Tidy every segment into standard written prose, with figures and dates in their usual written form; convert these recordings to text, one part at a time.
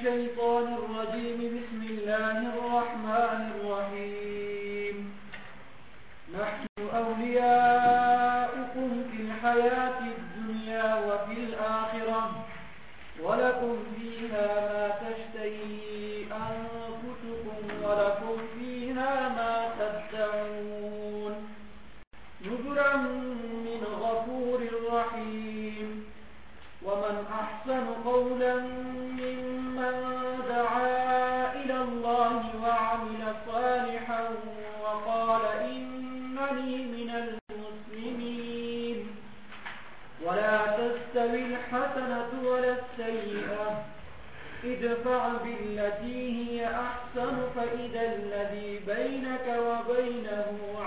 الشيطان الرجيم. بسم الله الرحمن الرحيم. نحن أولياؤكم في الحياة الدنيا وفي الآخرة ولكم فيها ما تشتهي أنفسكم ولكم فيها ما تدعون نزلا من غفور رحيم. ومن أحسن قولا ممن دعا إلى الله وعمل صالحا وقال إنني من المسلمين. ولا تستوي الحسنة ولا السيئة ادفع بالتي هي أحسن فإذا الذي بينك وبينه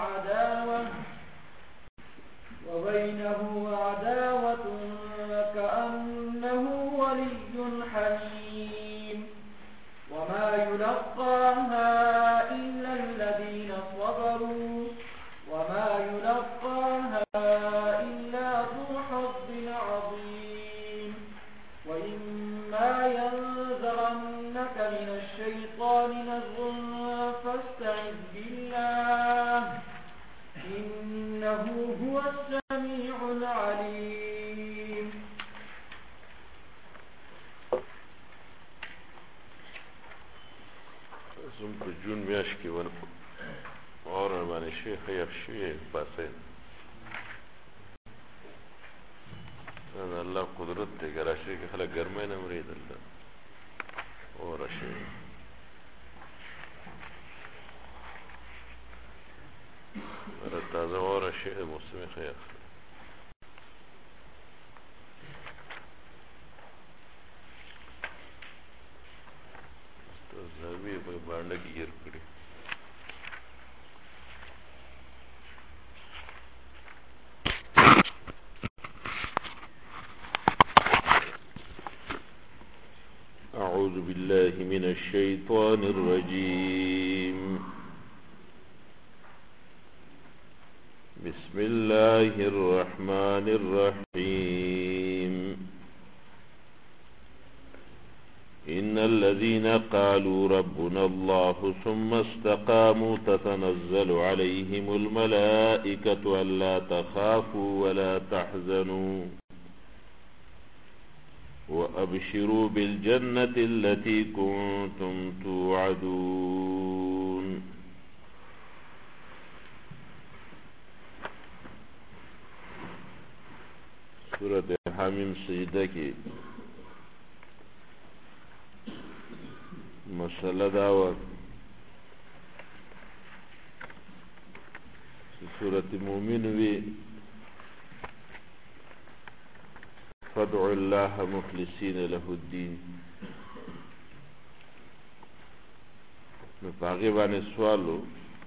عداوة كأنه ولي حميم. وما يلقاها إلا الذين صبروا وما يلقاها إلا ذو حظ عظيم. وإما ينزغنك من الشيطان نزغ فاستعذ بالله إنه هو السميع العليم. زم په جون میاشت کې واوره باندې شیخ یخ شوی پاسه دا الله قدرت دی که راشي کې خلک ګرمۍ نه مري دلته واوره شي تازه واوره شي موسم خیخ زمي په باندې کې ګیر کړی أعوذ بالله من الشيطان الرجيم. بسم الله الرحمن الرحيم. إن الذين قالوا ربنا الله ثم استقاموا تتنزل عليهم الملائكة ألا تخافوا ولا تحزنوا وأبشروا بالجنة التي كنتم توعدون. سورة حمیم سجدہ کی مسئلہ دعوت سورة مومن وی فادعوا الله مخلصين له الدين. نو پاغي باندې سوالو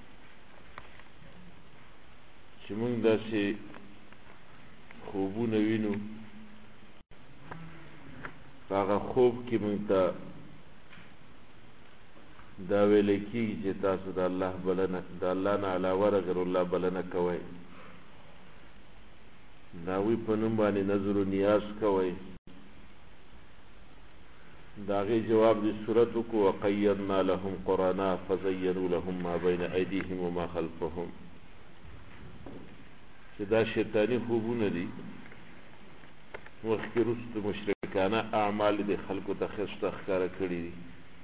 چې موږ داسې خوبونه وینو هغه خوب کې موږ ته دا ویل کېږي چې تاسو د الله بلنه د الله نه علاوه غیر الله بلنه کوئ د هغوی په نوم باندې نظر و نیاز کوئ. د هغې جواب د صورت وکړو وقیدنا لهم قرنا فزینوا لهم ما بین ایدیهم وما خلفهم چې دا شیطاني خوبونه دي مخکې وروسته مشرکانه اعمال د خلکو ته ښایسته ښکاره کړي دي.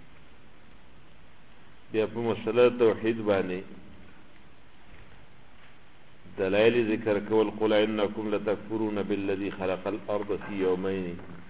بیا په مسله توحید باندې دلائل ذکر کول قل انکم لتکفرون بالذی خلق الارض فی یومین.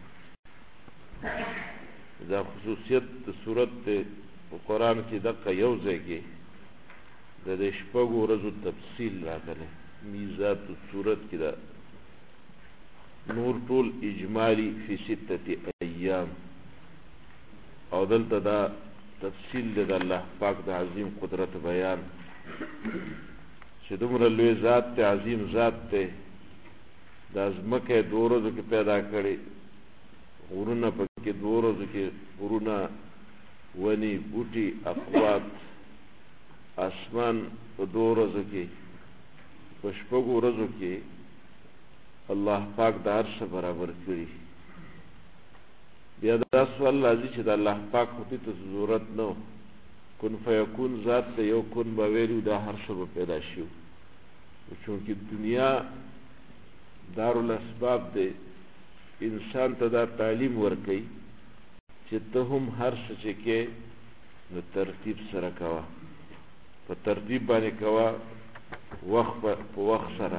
دا خصوصیت د صورت په قرآن کې دقه یو ځای کې د شپږو ورځو تفصیل راغلی میزات صورت کې دا نور ټول اجمالی فی ستة ایام او دلته دا تفصیل د الله پاک د عظیم قدرت بیان چې دومره لوی ذات ته عظیم ذات ته د ځمکه دوه ورځو کې پیدا کړي غرونه پکې دوه ورځو کې غرونه ونی بوټي اقوات اسمان په دوه ورځو کې په شپږو ورځو کې الله پاک د هر څه برابر کړي بیا دا سوال راځي چې د الله پاک خو ته ضرورت نه کن فیکون ذات ته یو کن به ویلو دا هر څه به پیدا شي چونکې دنیا دارالاسباب دی انسان ته دا تعلیم ورکوي چې ته هم هر څه چې کې نو ترتیب سره کوه په ترتیب باندې کوه وخت په وخت سره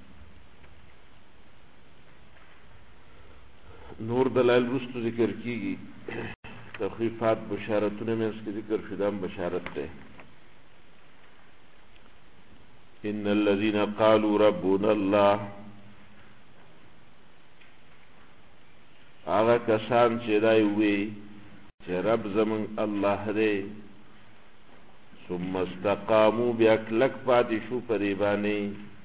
نور دلائل رستو ذکر کیږي تخفیفات بشارتونه منځ کې ذکر شو دا بشارت ده ان الذين قالوا ربنا الله هغه کسان چې دا وی چې رب زمون الله دی ثم استقاموا بیا کلک پاتې شو پرې باندې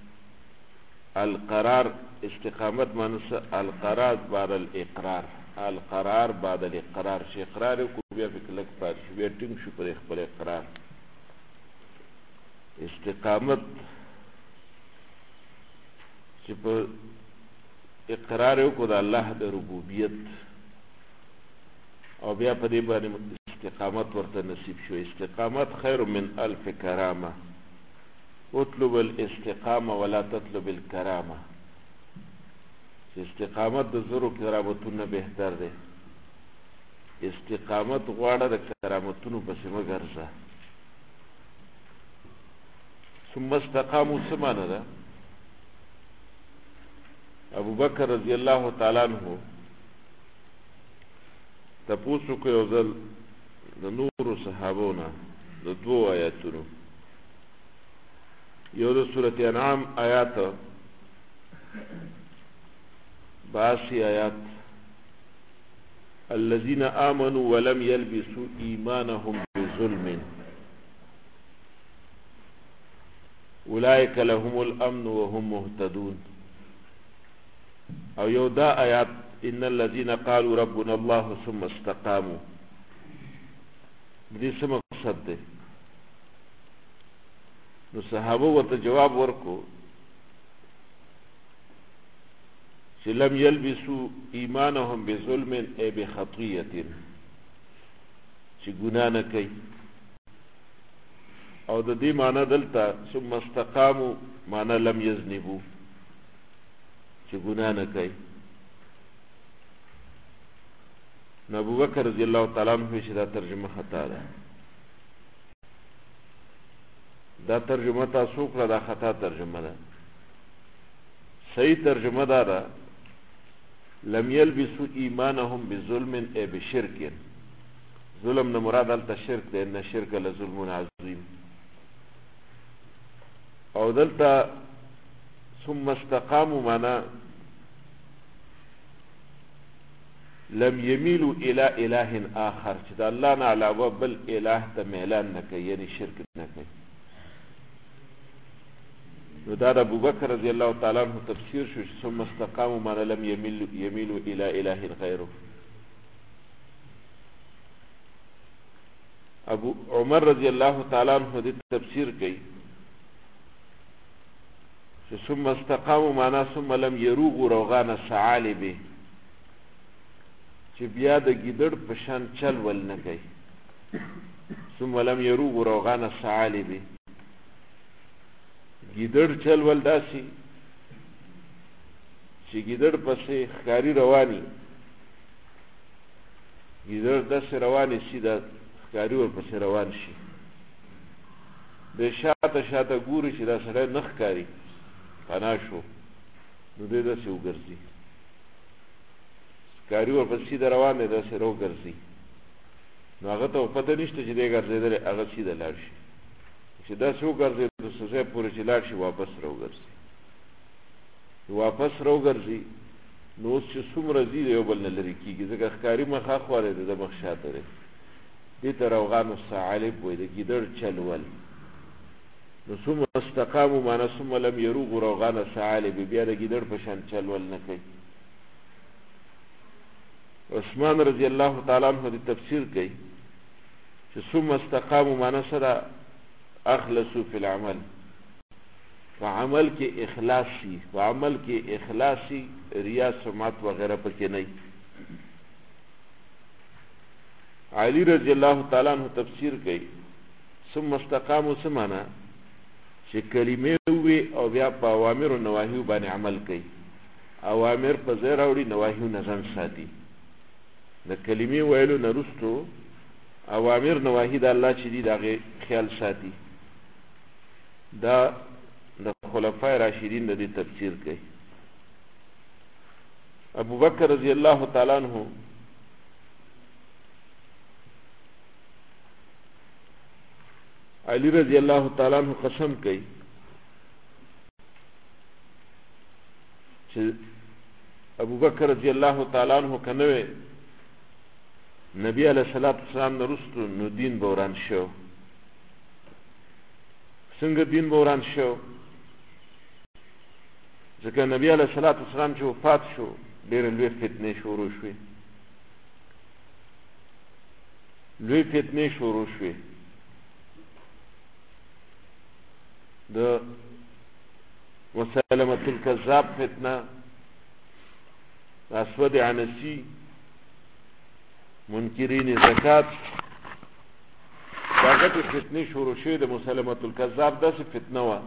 القرار استقامت معنی القرار بعد الاقرار القرار بعد الاقرار چې اقرار کو بیا په کلک پاتې شو بیا ټینګ شو پر خپل اقرار استقامت چې په اقرار کو د الله د ربوبیت او بیا په دې باندې استقامت ورته نصیب شو استقامت خیر من الف کرامه اطلب الاستقامه ولا تطلب الكرامه استقامت د زرو کرامتونو بهتر دی استقامت غواړه د کرامتونو پسې مه ګرځه ثم استقاموا څه معنی ده ابو بکر رضی الله تعالی عنہ تپوسو کو یو ځل د نورو صحابونه د دوه آیاتونو یو د سورۃ انعام آیات 82 آیات الذين آمنوا ولم يلبسوا إيمانهم بظلم أولئك لهم الأمن وهم مهتدون او یو دا آیات ان الذين قالوا ربنا الله ثم استقاموا دې څه مقصد دی نو صحابه ورته جواب ورکو چې لم يلبسوا ایمانهم بظلم ای بخطیه چې ګناه نه کوي او د دې معنی دلته ثم استقاموا معنی لم يذنبوا چې ګناه نه کوي نو ابو بکر رضی الله تعالی عنہ چې دا ترجمه خطا ده دا ترجمه تاسو کړه دا خطا ترجمه ده صحیح ترجمه ده لم يلبسوا ایمانهم بظلم ای بشرک ظلم نه مراد الته شرک ده ان شرک لظلم عظیم او دلته ثم استقاموا معنا لم يميلوا الى اله اخر چې د الله نه علاوه بل اله ته میلان نه کوي یعنی شرک نه کوي نو دا ابو بکر رضی الله تعالی عنہ تفسیر شو ثم استقاموا معنا لم يميلوا الى اله غيره ابو عمر رضی الله تعالی عنہ دې تفسیر کوي ثم استقاموا معنا ثم لم يروغوا روغان الثعالب چې بیا د ګیدړ په شان چل ول نه کوي ثم لم يروغوا روغان الثعالب ګیدړ چل ول داسي چې ګیدړ پسې ښکاری رواني ګیدړ داسې رواني سیده ښکاری ور پسې روان شي د شاته شاته ګوري چې دا سړی نه ښکاري پناه شو نو دې داسې وګرځي ښکاري ور پسې سیده روان دی داسې راوګرځي نو هغه ته پته نشته چې دی ګرځېدلی هغه سیده لاړ شي چې داسې وګرځي د څه پورې چې لاړ شي واپس راوګرځي واپس راوګرځي نو اوس چې څومره ځي د یو بل نه لرې کېږي ځکه ښکاري مخ اخوا دی د مخ شاته دی دې ته روغان الثعالب وایي د ګیدړ چلول نو ثم استقاموا معنا ثم لم يروغوا روغان الثعالب بیا د ګیدړ په شان چلول نه کوي عثمان رضی الله تعالی عنہ د تفسیر کوي چې ثم استقاموا معنا سره اخلصوا فی العمل فعمل کې اخلاصي فعمل کې اخلاصي ریا سمعت وغیرہ پکې نه علی رضی الله تعالی عنہ تفسیر کوي ثم استقاموا سمانا چې کلمې وي او بیا په اوامر او نواهی باندې عمل کوي. اوامر په ځای راوړي، نواهی نه ځان ساتي. د کلمې ویلو نه وروسته اوامر نواهی د الله چې دي د هغې خیال ساتي. دا د خلفای راشدین د دې تفسیر کوي. ابو بکر رضی الله تعالی عنہ علی رضی الله تعالی عنہ قسم کوي چې ابو بکر رضی الله تعالی عنہ کنه نبی علیہ الصلوۃ والسلام نه رسول نو دین بوران شو. څنګه دین بوران شو؟ ځکه نبی علیہ الصلوۃ والسلام چې وفات شو ډېرې لوی فتنې شروع شوې. لوی فتنې شروع شوې. د مسلمة الکذاب فتنه، اسود عنسی، منکرین زکات، دا غټې فتنې شروع شوې. د مسلمة الکذاب داسې فتنه وه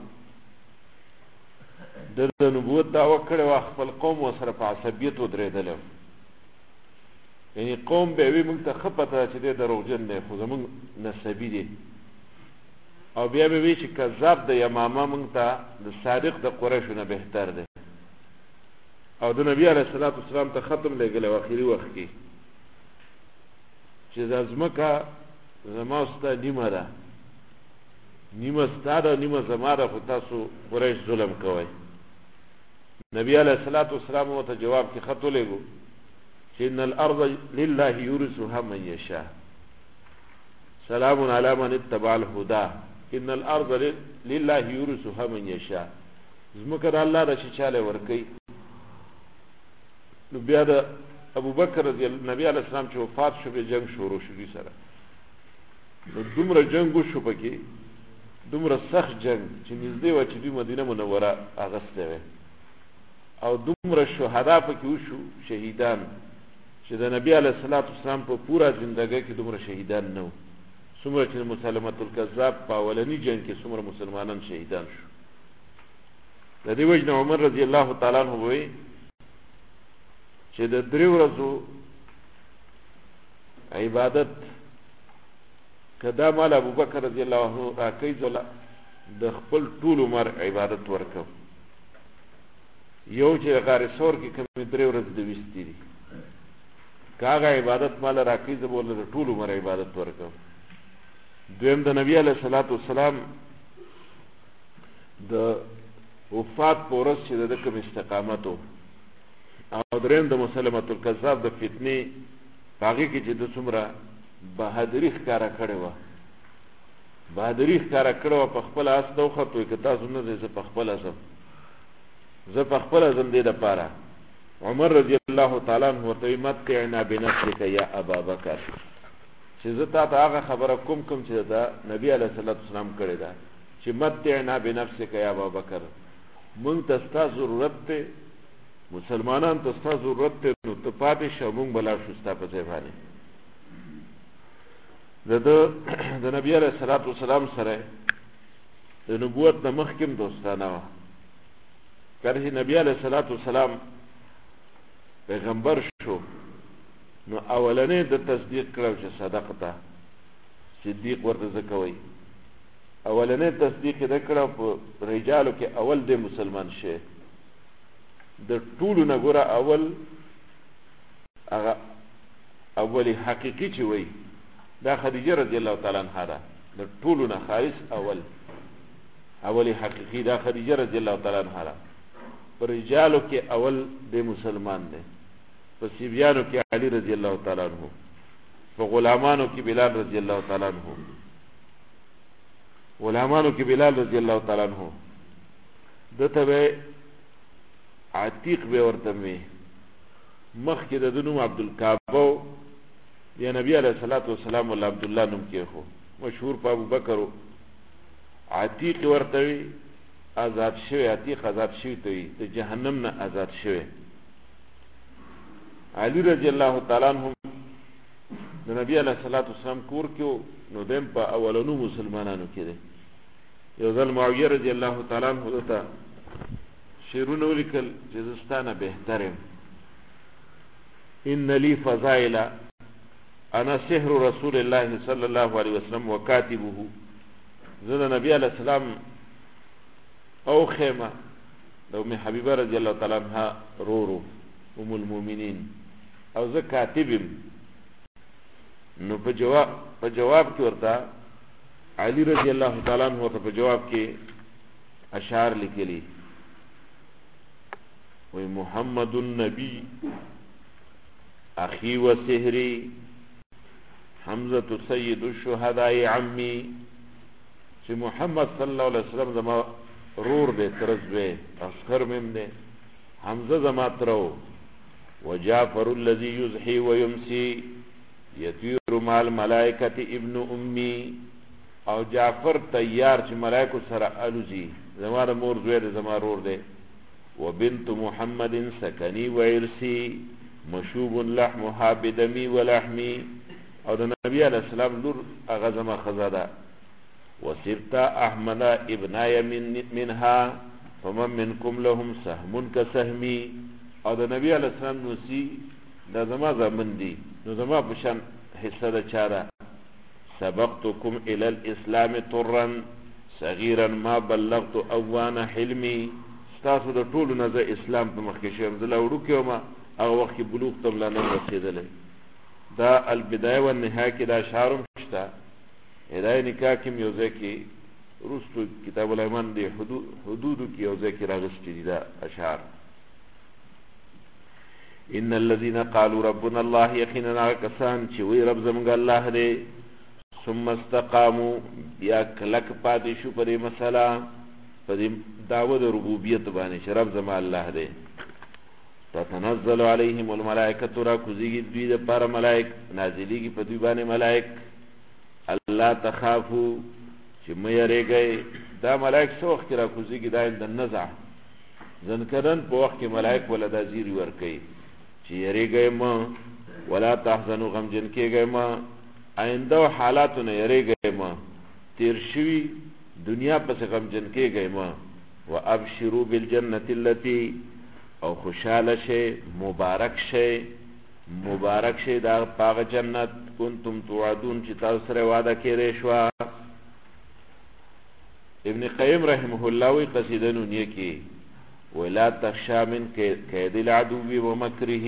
د نبوت دعوه کړې وه، خپل قوم ورسره په عصبیت ودرېدلی. یعنې قوم به یې وي موږ ته ښه پته ده چې دی دروغجن دی خو زموږ نسبي دی، او بیا به وی چې کذاب د یمامه موږ ته د صادق د قریشو نه بهتر دی. او د نبی علیه الصلاة والسلام ته ختم لېږلی و اخري وخت کې چې دا ځمکه زما او ستا نیمه ده، نیمه ستا ده نیمه زما ده، خو تاسو قریش ظلم کوئ. نبی علیه الصلاة والسلام ورته جواب کې خط ولېږو چې ان الارض لله یورثها من یشاء سلام علی من اتبع الهدى ان الارض لله یورثها من یشاء. ځمکه د الله ده چې چاله ورکوي. نو بیا د ابوبکر نبی علیه السلام چې وفات شو بیا جنگ شروع شو دوی سره. نو دومره جنگ وشو پکې، دومره سخت جنگ چې نږدې وه چې دوی مدینه منوره اغستی وی، او دومره شهدا پکې وشو، شهیدان چې د نبی علیه الصلاة والسلام په پوره زندګۍ کې دومره شهیدان نه وو. څومره چې مسلمة الکذاب په اولني جنگ کې څومره مسلمانان شهیدان شو. د دې وجې نه عمر رضی الله تعالی عنہ وایي چې د 3 ورځو عبادت که دا مال ابوبکر رضی الله عنه راکوي زه د خپل ټول عمر عبادت ورکوم. یو چې غار ثور کې کومې 3 ورځې د ویستې دي، که هغه عبادت مال راکوي زه به ورله د ټول عمر عبادت ورکوم. دویم د نبی علیه الصلاة والسلام د وفات په ورځ چې د ده کوم استقامت و، او دریم د مسلمة الکذاب د فتنې په هغې کې چې د څومره بهادري ښکاره کړې وه. بهادري ښکاره کړې وه، په خپله اس ته وخت وایي که تاسو نه ځئ زه په خپله ځم، زه په خپله ځم دې دپاره. عمر رضی الله تعالی عنه ورته وایي متعنا بنفسک یا ابا بکر، چې زه تا ته هغه خبره کوم چې د نبی علیه الصلاة والسلام کړې ده چې متعنا بنفسک یا ابا بکر، موږ ته ستا ضرورت دی، مسلمانان ته ستا ضرورت دی، نو ته پاتې شه موږ به لاړ شو ستا په ځای باندې. د نبی علیه الصلاة والسلام سره د نبوت نه مخکې هم دوستانه وه. کله چې نبی علیه الصلاة والسلام پیغمبر شو نو اولنې د تصدیق کړو چې صدقته، صدیق ورته ځکه وایي. اولنې تصدیق یې ده کړو په رجالو کې اول دی مسلمان شي. د ټولو نه ګوره اول هغه اولی حقیقي چې وایي دا خدیجه رضی الله تعالی عنها ده. د ټولو نه خالص اولی حقیقي دا خدیجه رضی الله تعالی عنها ده. په رجالو کې اول دی مسلمان دی، په صبیانو کې علی رضی الله تعالی عنہ، په غلامانو کې بلال رضی الله تعالی عنہ، غلامانو کې بلال رضی الله تعالی عنہ. دته به عتیق به ورته وي، مخکې د نوم عبدالکعبه یا نبی علیه الصلاة والسلام ولا عبدالله نوم کېښو، مشهور په ابوبکر عتیق ورته وي، آزاد شوی. عتیق آزاد شوی ته وي، د جهنم نه آزاد شوی. علی رضی الله تعالی عنہ د نبی علیه الصلاۃ والسلام کور کې نو دیم په اولنو مسلمانانو کې دی. یو ځل معاویه رضی الله تعالی عنہ ته شعرونه ولیکل چې زستانه بهتر یم. ان لی فضائل انا سحر رسول الله صلی الله علیه وسلم وکاتبه. زه د نبی علیه السلام او خیمه د ام حبیبه رضی الله تعالی عنها رورو ام المؤمنین او زه کاتبم. نو په جواب کې ورته علی رضی الله تعالی عنہ ته په جواب کې اشعار لیکلي وی محمد النبی اخی و سحری حمزه سید الشهداء عمی، چې محمد صلی الله علیه وسلم زما رور دے ترزوے اصغر مم دے، حمزه زما ترو، وجعفر الذي يزحي ويمسي يطير مع الملائكة ابن امي، او جعفر تیار چې ملائکو سره الوزي زما مور زوی دے زما رور دے. وبنت محمد سكني وعرسي مشوب لحمها بدمي ولحمي، او د نبی علیہ السلام لور هغه زما خزاده. وصرت احمد ابنای منها فمن منكم لهم سهم كسهمي، او د نبی علیہ السلام نوسی دا زما زمن دی نو زما بشان حصہ دا چاره. سبقتكم الى الاسلام طرا صغيرا ما بلغت اوان حلمي، تاسو د ټولو نه زه اسلام په مخ کې شوم، زه لا وړوکی وم هغه وخت کې بلوغ ته لا نه رسېدلی. دا البدایه والنهایه کې دا اشعار هم شته. هدایه نکاح کې یو ځای کې وروستو کتاب الایمان د حدودو کې یو ځای کې راغستې دي دا اشعار. ان الذين قالوا ربنا الله، یقینا کسان چې وی رب زموږ الله دی، ثم استقاموا، بیا کلک پاتې شو په دې مسله، په دې دعوه د ربوبیت باندې چې رب زما الله دی. تتنزل علیهم الملائکة، را کوزیږي دوی دپاره ملائک، نازلیږي په دوی باندې ملائک. الله تخافو، چې مه یریږئ. دا ملائک څه وخت کې را کوزیږي؟ دا د نزع ځنکدن په وخت کې ملائک ولا دا زیری ورکوي چې یریږئ مه، ولا تحزنوا، غمجن کېږئ مه، آینده حالاتو نه یریږئ مه، تیر شوي دنیا پسې غمجن کېږئ مه. وابشروا بالجنة التي، او خوشحاله شئ، مبارک شئ، مبارک شئ دا پاغه جنت کنتم توعدون چې تاسو سره وعده کړې شوه. ابن قیم رحمه الله وی قصیده نونیه کې ولا تخشى من كيد العدو ومكره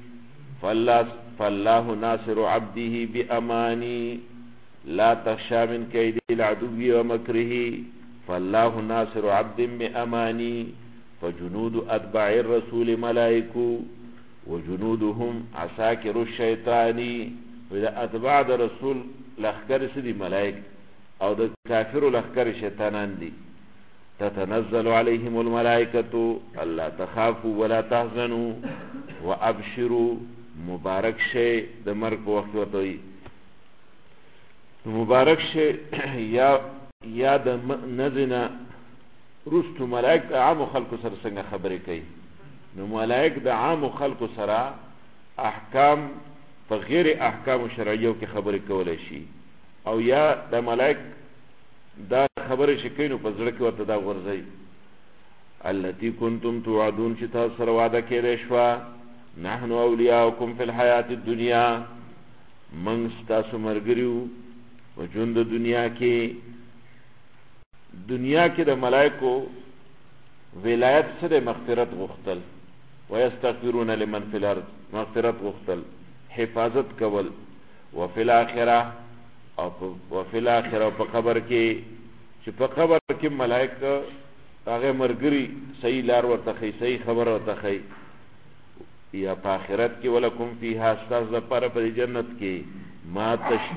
فالله ناصر عبده بأماني. لا تخشى من كيد العدو ومكره فالله ناصر عبد بأماني. فجنود أتباع الرسول ملائكو وجنودهم عساكر الشيطان. وإذا أتباع الرسول لخكر سدي ملائك، او د کافر لخکر شیطانان دي. تتنزل عليهم الملائکة الا تخافوا ولا تحزنوا وابشروا، مبارک شئ د مرګ په وخت ورته مبارک شئ. یا د نزنا رستو ملائک د عام خلکو سره څنګه خبرې کوي؟ نو ملائک د عام خلکو سره احکام په غیر احکام شرعیو کې خبرې کولی شي، او یا د ملائک دا خبرې چې کوي نو په زړه کې ورته دا غورځوي. التي كنتم توعدون، چې تاسو سره وعده کېدی شوه. نحن اولیاؤکم فی الحیات الدنیا، موږ ستاسو ملګري یو په ژوند د دنیا کې. دنیا کې د ملائکو ولایت سره مغفرت غوښتل، ویستغفرون لمن فی الارض، مغفرت غوښتل، حفاظت کول. وفي الاخره، او وفي الاخره په قبر کې، چې په قبر کې ملائکه هغه مرګري صحیح لار ورته خي، صحیح خبر ورته خي. یا په آخرت کې ولکم فیها، ستاسو لپاره په جنت کې ما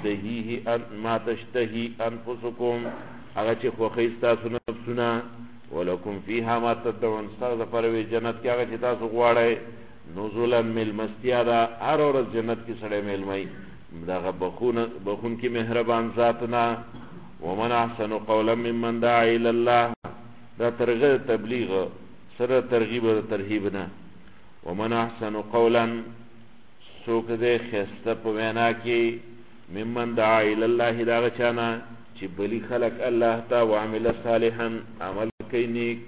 تشتهي انفسکم، هغه چې خوښوي ستاسو نفسونه. ولکم فیها ما تدعون، ستاسو لپاره په جنت کې هغه چې تاسو غواړئ. نزلا میلمستیا ده، هر ورځ جنت کې سړی میلمئ دغه بخون کی مهربان ذاتنا. ومن احسن قولا ممن دعا الى الله، دا ترغیب تبلیغ سره ترغیب او ترهیب نه. ومن احسن قولا، سوک دے خسته په وینا کې ممن دعا الى الله دا غچانا چې بلی خلق الله تا وعمل صالحا عمل کوي نیک.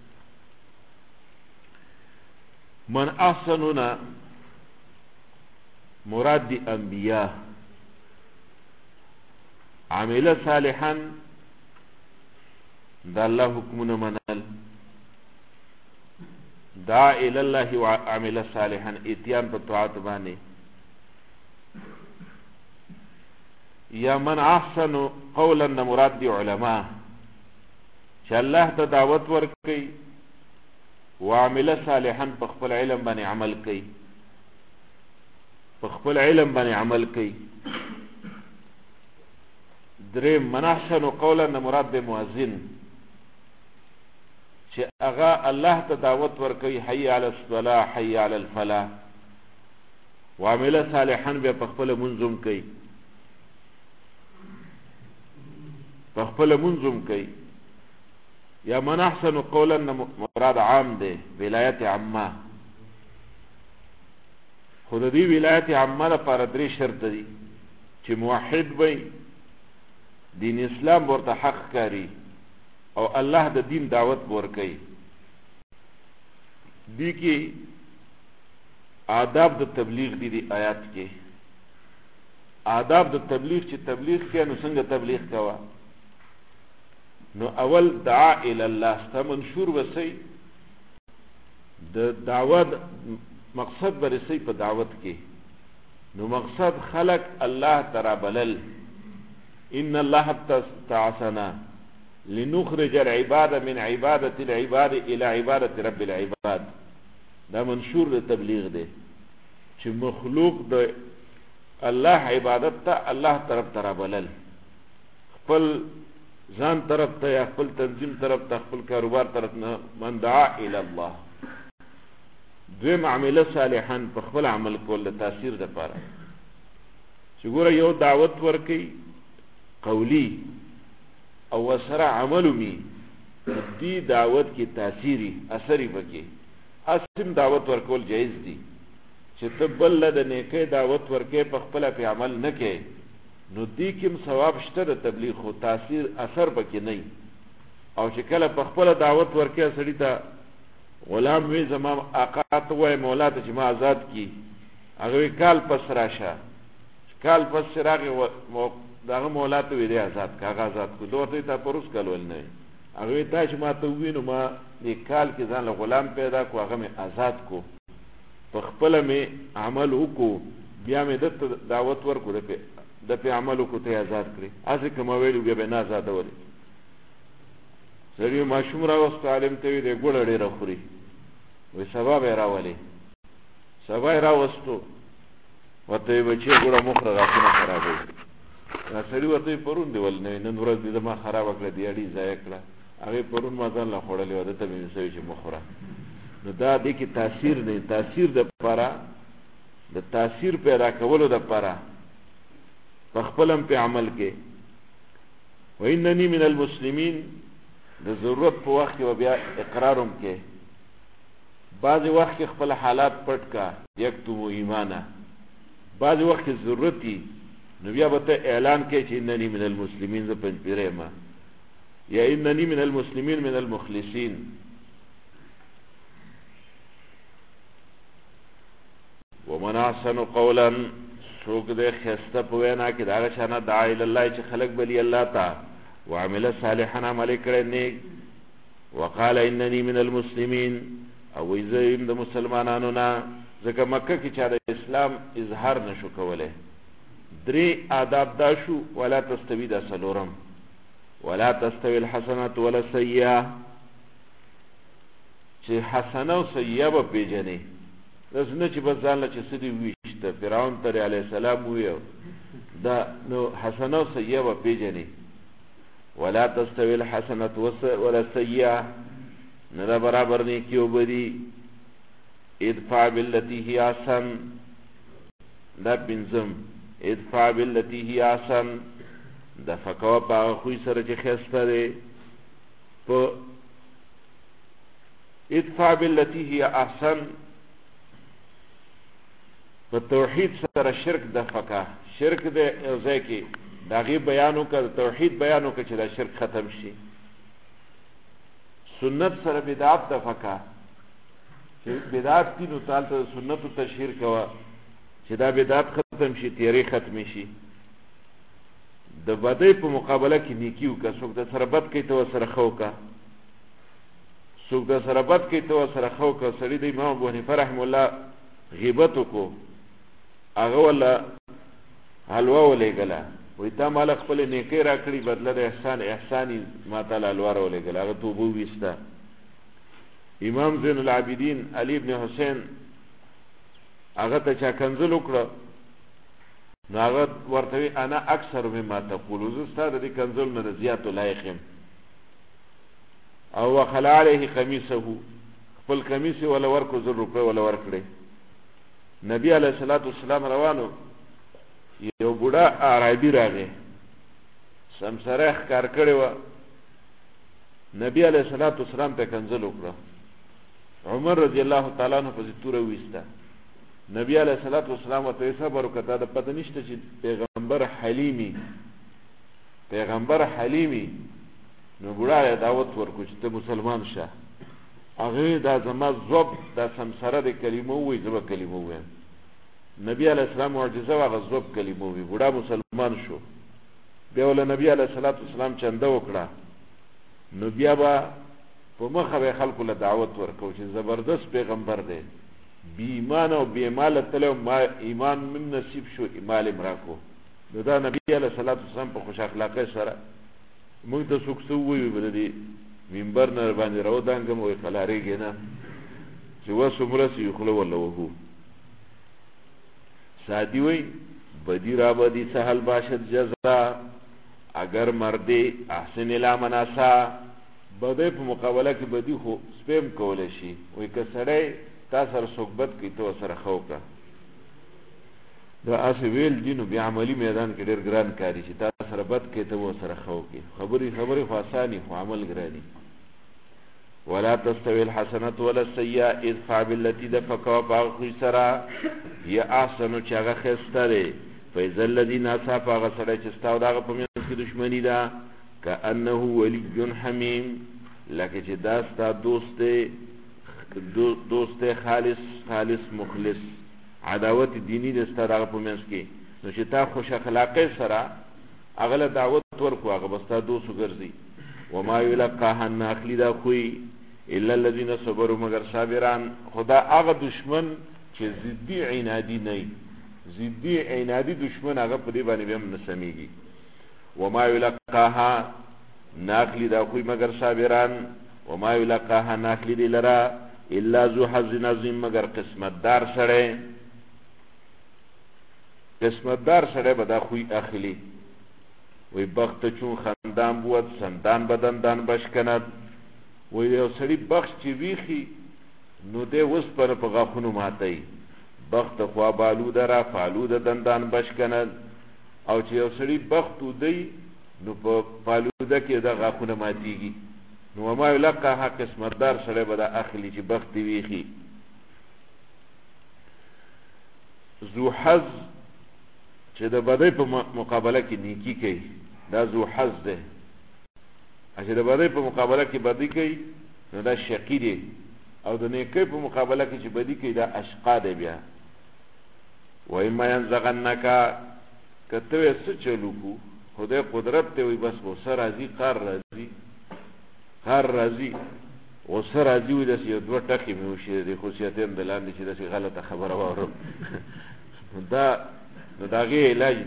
من احسننا مراد دی انبیاء، عمل صالحا دا الله حکمونه منل، دعا الى الله وعمل صالحا اتیان په طاعت باندې. یا من احسن قولا مراد دی علماء چې الله ته دعوت ورکړي وعمل صالحا په خپل علم باندې عمل کوي، په خپل علم باندې عمل کوي. درې من احسن قولا مراد دی مؤذن چې هغه الله ته دعوت ورکوي حي علی الصلاة حي علی الفلاح، وعمل صالحا بیا په خپل منظم کوي، په خپل منظم کوي. یا من احسن قولا مراد عام دی ولایت عامه، خود دی ولایت عامه لپاره درې شرط دي چې موحد وي، دین اسلام ورته حق کاری او الله د دین دعوت ورکوي. دی کې آداب د تبلیغ دی آیات کې آداب د تبلیغ چې تبلیغ کې نو څنګه تبلیغ کوا. نو اول دعا الى الله ستا منشور وسی د دعوت مقصد برسی په دعوت کې. نو مقصد خلق الله ترا بلل، ان الله تعصنا لنخرج العباد من عبادة العباد الى عبادة رب العباد. دا منشور د تبلیغ دی چې مخلوق د الله عبادت ته الله طرف ترا بلل، خپل ځان طرف ته یا خپل تنظیم طرف ته، خپل کاروبار طرف نه. من دعا الى الله. دویم عمل صالحا په خپل عمل کول د تاثیر لپاره چې ګوره یو دعوت ورکي قولی او وسره عملو می دی دعوت کی تاثیری اثری بکی. اسم دعوت ورکول جایز دی چې تبل د نیکه دعوت ورکه په خپل په عمل نه کې، نو دی کوم ثواب شته د تبلیغ خو تاثیر اثر بکی نه. او چې کله په خپل دعوت ورکه سړی ته غلام وی زما آقا ته وای مولا ته چې ما آزاد کی، هغه کال پس راشه، کال پس راغی داغه مولا ته وی دی آزاد کا، هغه آزاد کو دوته ته پروس کول نه. هغه ته چې ما ته وینم ما د کال کې ځان له غلام پیدا کو، هغه مې آزاد کو، په خپل مې عمل وکړو، بیا مې د دعوت ورکو د په عمل وکړو ته آزاد کړی. اځه کوم ویلو بیا به نه آزادولې. سړی ماشوم راوست عالم ته وی دی ګوړه ډېره خوري، وی سبا به راولې، سبا یې راوستو ورته بچی ګوړه مخره غاښونه خرابوي. سړی ورته پرون دی ول نه نن ورځ دې ما خراب کړه دی اړې ضایع کړه، هغه پرون ما ځان لا خوړلې و دته مې سوي چې مخره. نو دا دې کې تاثیر نه، تاثیر د لپاره د تاثیر پیدا کولو د لپاره په خپلم په عمل کې. واننی من المسلمین د ضرورت په وخت کې بیا اقرارم کې، بعض وخت کې خپل حالات پټ کا یکتم ایمانه، بعض وخت کې ضرورتي نو بیا به ته اعلان کې چې اننی من المسلمین ز پنځ پیره ما، یا اننی من المسلمین من المخلصین. ومن احسن قولا سوک دے خسته په وینا کې دا شانه دعا الی الله چې خلق بلی الله تا وعمل صالحا عمل کړي نیک، وقال اننی من المسلمین او زیم د مسلمانانو نه. ځکه مکه کې چې د اسلام اظهار نشو کوله. درې آداب دا شو، ولا تستوی دا سلورم، ولا تستوی الحسنات ولا السیئه، چې حسنه او سیئه به پیژنې. داسې نه چې بس ځان له چې څه دي ویشته فرعون ته علیه السلام وویل دا نو حسنه او سیئه به پیژنې. ولا تستوی الحسنات ولا السیئه، نه دا برابر نیکي او بدي. ادفع بالتي هي احسن، دا پنځم، ادفع بالتي هي احسن، د فقوا په خوې سره چې ښایسته دی. په ادفع بالتي هي احسن په توحید سره شرک د فقه شرک د یو ځای کې د هغې بیان وکړه د توحید بیان وکړه چې دا شرک ختم شي سنت سره بدعت د فقه چې بدعت دي نو تعالی ته سنتو تشهیر کوه چې دا بدعت ختم شي تیری ختم شي د بدۍ په مقابله کې نیکي وکړه څوک د سره بد کوي ته ورسره ښه وکړه څوک د سره بد کوي ته ورسره ښه وکړه سړي د امام ابو حنیفه رحم الله غیبت وکړو هغه وله حلوه ولېږله وایي تا ماله خپلې نیکۍ را کړي بدله د احسان یې ما تعالی حلوه را ولېږله هغه توبه وویسته امام زین العابدین علی ابن حسین هغه ته چا کنځل وکړه نو هغه ورته وی انا اکثر مما تقول زه ستا د دې کنځل نه د زیاتو لایق یم او وخلع علیه قمیصه خپل کمیس یې وله ورکړو 1,000 روپۍ وله ورکړې نبی علیه الصلاة والسلام روانو یو بوډا عربي راغی سمسره یې ښکار کړې وه نبی علیه الصلاة والسلام ته کنځل وکړه عمر رضی الله تعالی عنہ پسې توره وویسته نبی علیه الصلاة والسلام ورته یې صبر وکړه تا د پته نشته چې پیغمبر حلیمي نو بوډا یې دعوت ورکړو چې ته مسلمان شه هغې دا زما ذوب دا سمسره د کلمه ووایي زه به کلمه ووایم نبی علیه السلام معجزه وه هغه ذوب کلمه ووایي بوډا مسلمان شو بیا وله نبی علیه الصلاة والسلام چنده وکړه نو بیا به په مخه به خلکو له دعوت ورکو چې زبردست پیغمبر دی بی ایمان او بی ماله تلو ما ایمان من نصیب شو مال یې راکو نو دا نبی علیه الصلاة والسلام په خوش اخلاقۍ سره موږ ته څوک څه ووایي به د دې منبر نه باندې راودانګم وایي قلاریږي نه چې وس عمره سي خوله وله وهو سعدی وی بدی را بدی سهل باشد جزا اگر مردی احسن الی مناسا بدی په مقابله کې بدی خو سپیم کولی شي وایي که سړی تا سره څوک بد کوي ته ورسره ښه وکړه دا اسې ویل دي نو بیا عملي میدان کې ډېر ګران کاري چې تا سره بد کوي ته ورسره ښه وکړي خبرې خو اساني خو عمل ګراني ولا تستوي الحسنة ولا السيئة ادفع بالتي ده فکوا پاغ خوی سرا یا احسنو چې هغه ښایسته دی فاذا الذي ناصا پاغه سړی چې ستا او د هغه په منځ کې دښمني ده کأنه ولي حمیم لکه چې دا ستا دوست دی خالص مخلص عداوت دینی دی ستا د هغه په منځ کې نو چې تا خوش اخلاقۍ سره هغه له دعوت ورکو هغه به ستا دوست وګرځي وما یلقاها ناخلی دا خوی الا الذين صبروا مگر صابران خدا هغه دشمن چې ضدي عنادي دشمن هغه په دې باندې هم نسمیږي وما یلقاها ناخلی دا خوی مگر صابران وما یلقاها ناخلی دی لرا الا ذو حظ عظیم مگر قسمت دار سړی به دا خوی اخلی وی بخت چون خندان بود سندان بدندان بشکند وی یو سړی بخت چې ویخي نو دی وسپنه په غاښونو ماتوي بخت خوا بالوده را فالوده دندان بشکند او چې یو سړی بخت ودی نو په فالوده کې د غاښونه ماتیږي نو وما یلقاها قسمتدار سړی به دا اخلي چې بخت ویخي ذو حظ چې د بدۍ په مقابله کې نیکی کوي دا ذو حظ دی چې د بدۍ په مقابله کې بدی کوي نو دا شقی دی او د نیکی په مقابله کې چې بدی کوي دا اشقا دی بیا واما ينزغنک کته یې څه چلو کو خدای قدرت ته وي بس غصه راځي قهر راځي غصه راځي وي داسې یو دوه ټکې مې وشي د خصوصیتین د لاندې چې داسې غلطه خبره واورم نو د هغې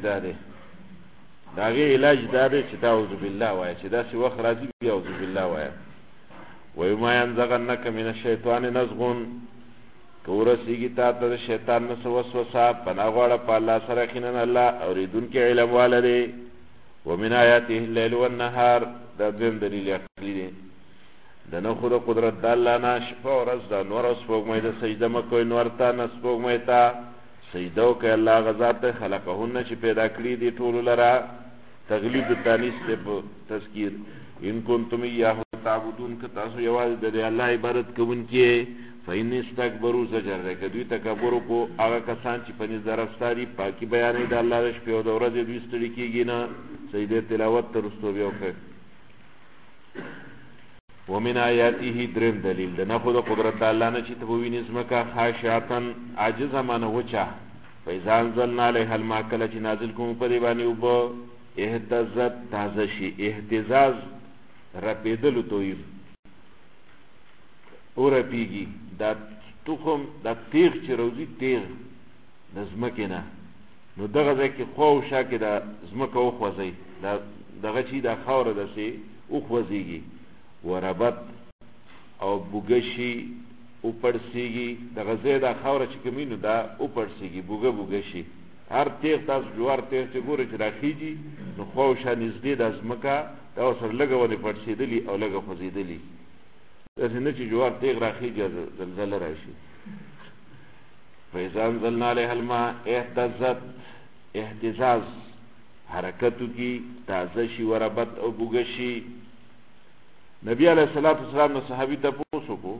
علاج دا دی چې تا اعوذ بالله وایه چې داسې وخت راځي بیا اعوذ بالله وایه وما ينزغنک من الشیطان نزغ که ورسیږي تا ته د شیطان نه څه وسوسه پناه غواړه په الله سره یقینا الله اورېدونکی علم واله دی ومن آیاته الليل والنهار دا دویم دلیل عقلي دی د نښو د قدرت د الله نه شپه او ورځ د نور او سپوږمۍ د سجده مه کوئ نور ته نه سپوږمۍ ته سجده وکړئ الله هغه ذات دی خلقهن چې پیدا کړي دي ټولو لره تغلیب د تانیث دی په تذکیر ان کنتم ایاه تعبدون که تاسو یوازې د الله عبادت کوونکي فإن استكبروا زجر دی که دوی تکبر کو هغه کسان چې په نس درفستا دي پاکي بیانې د الله د شپې او د ورځې دوی ستړي کېږي نه سجدې تلاوت تر وروستو بیا وکړئ ومن آیاته دریم دلیل د نفو د قدرت د الله نه چې ته به وینې ځمکه خاشعة عاجزه معنی وچه فاذا انزلنا علیها الماء کله چې نازل کوم په دې باندې اوبه اهتزت تازه شي اهتزاز رپېدلو ته وایي ورپېږي دا تخم دا تیغ چې روزي تیغ د ځمکې نه نو دغه ځای کې خوا او شا کې دا ځمکه وخوځئ دغه چې دا خاوره داسې وخوځېږي وربت او بوګه شي وپړسېږي دغه ځای دا خاوره چې کوم وي نو دا وپړسېږي بوګه شي هر تیغ تاسو جوار تیغ چې ګورئ چې راخېږي نو خوا او شا نږدې دا ځمکه دا ورسره لږه ونې پړسېدلي او لږه خوځېدلي داسې نه چې جوار تیغ راخېږي زلزله راشي فاذا انزلنا علیها الماء اهتزت اهتزاز حرکتو کی تازه شي وربت او بوګه شي نبی علیہ الصلوۃ والسلام نو صحابي ته پوښتنه کو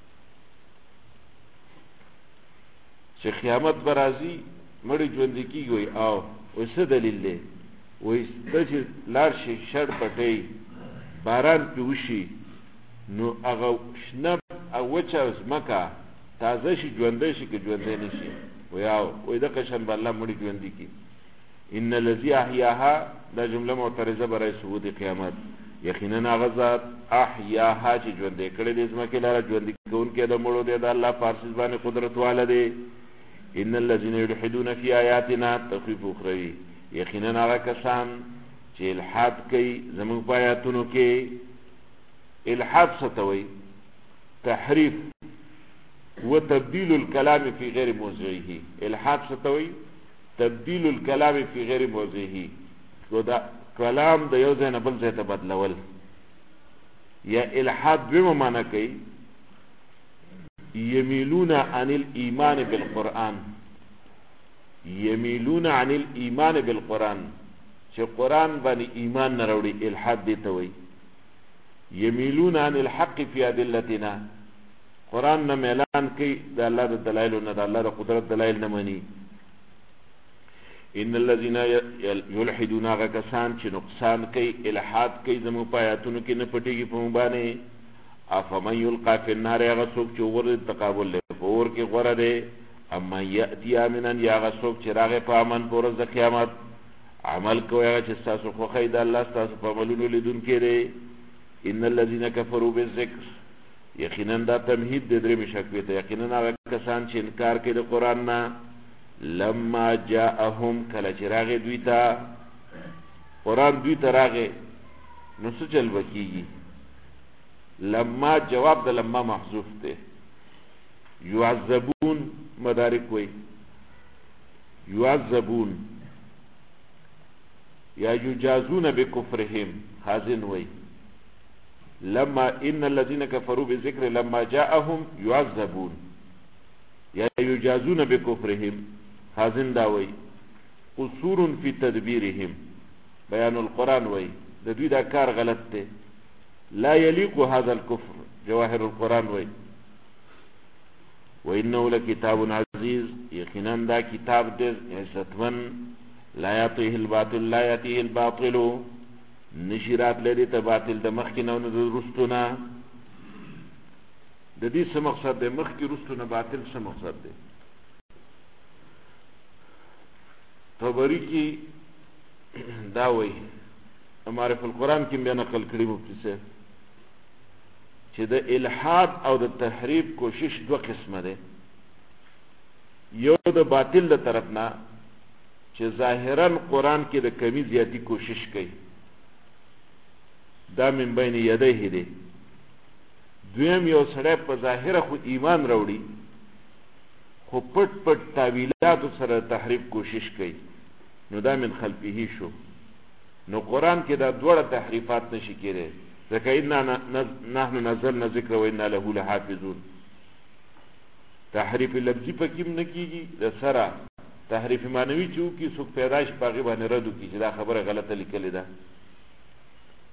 چې قیامت به راځي مړي ژوند کیږي او څه دلیل دی وایي چې لار شي شړ پټي باران پې وشي نو هغه شنه او وچه ځمکه تازه شي ژوندی شي که ژوندی نه شي وایي دغه شان به الله مړي ژوندي کړي ان الذي احیاها دا جمله معترضه برای ثبوت قیامت یقینا هغه ذات احیاها چې ژوندی کړی دی ځمکې لاره ژوندي کوونکی د مړو دی د الله پارسیز باندې قدرت والا دی ان الذين يلحدون في آیاتنا تخویف اخروی یقینا هغه کسان چې الحاد کوي زموږ په آیاتونو کې الحاد څه ته وایي تحریف وتبديل الكلام في غير موضعه الحاد څه ته وایي تبديل الكلام في غير موضعه دا کلام د یو ځای نه بل ځای ته بدلول یا الحاد بما معنی کوي يميلون عن الإيمان بالقرآن يميلون عن الإيمان بالقرآن چې قرآن باندې ایمان نه راوړي الحاد دې ته وایي يميلون عن الحق في أدلتنا قرآن نه میلان کوي د الله د دلایلو نه د الله د قدرت دلایل نه مني ان الذين يلحدون هغه کسان چې نقصان کوي الحاد کوي زموږ په آیاتونو کې نه پټېږي په موږ باندې افمن یلقى فی النار هغه څوک چې غوره تقابل له اور کې غوره دی اما یأتی آمنا یا هغه څوک چې راغی په امن په ورځ د قیامت عمل کوي هغه چې ستاسو خوښی د الله ستاسو په عملونو لیدونکی دی ان الذين كفروا بالذکر یقینا دا تمهید د درې شکوې ته یقینا هغه کسان چې انکار کوي د قرآن نه لما جاءهم کله چې راغی دوی ته قرآن دوی ته راغی نو څه چل به کېږي لما جواب د لما محذوف دی يعذبون مدارک وی يعذبون یا يجازون بكفرهم خازن وی لما ان الذين كفروا بالذكر لما جاءهم يعذبون یا يجازون بكفرهم خازن دا وی قصور في تدبيرهم بیان القرآن وی د دوی دا کار غلط دی لا يليق هذا الكفر جواهر القرآن وی وإنه لكتاب عزيز يقينا دا كتاب دے عزتمن لا يأتيه الباطل نشرات لدي تا باطل دا مخينا و دا رستنا دا دي سمقصد دے مخي رستنا باطل سمقصد دے طبری کی داوی معرف القرآن کی بیا نقل کری مفتی سے چې د الحاد او د تحریف کوشش دو قسمه ده یو د باطل د طرف نه چې ظاهرا قرآن کې د کمی زیاتی کوشش کوي دا من بین یدیه ده دویم یو سړی په ظاهره خو ایمان راوړي خو پټ پټ تعویلاتو سره تحریف کوشش کوي نو دا من خلفه شو نو قرآن کې دا دوړه تحریفات نشي کېدی ځکه انا نحن نزلنا ذکر و انا له لحافظون تحریف لفظي پکې نه کیږي د سره تحریف معنوي چې وکړي څوک پیدایش په هغې باندې رد وکړي چې دا خبره غلطه لیکلې ده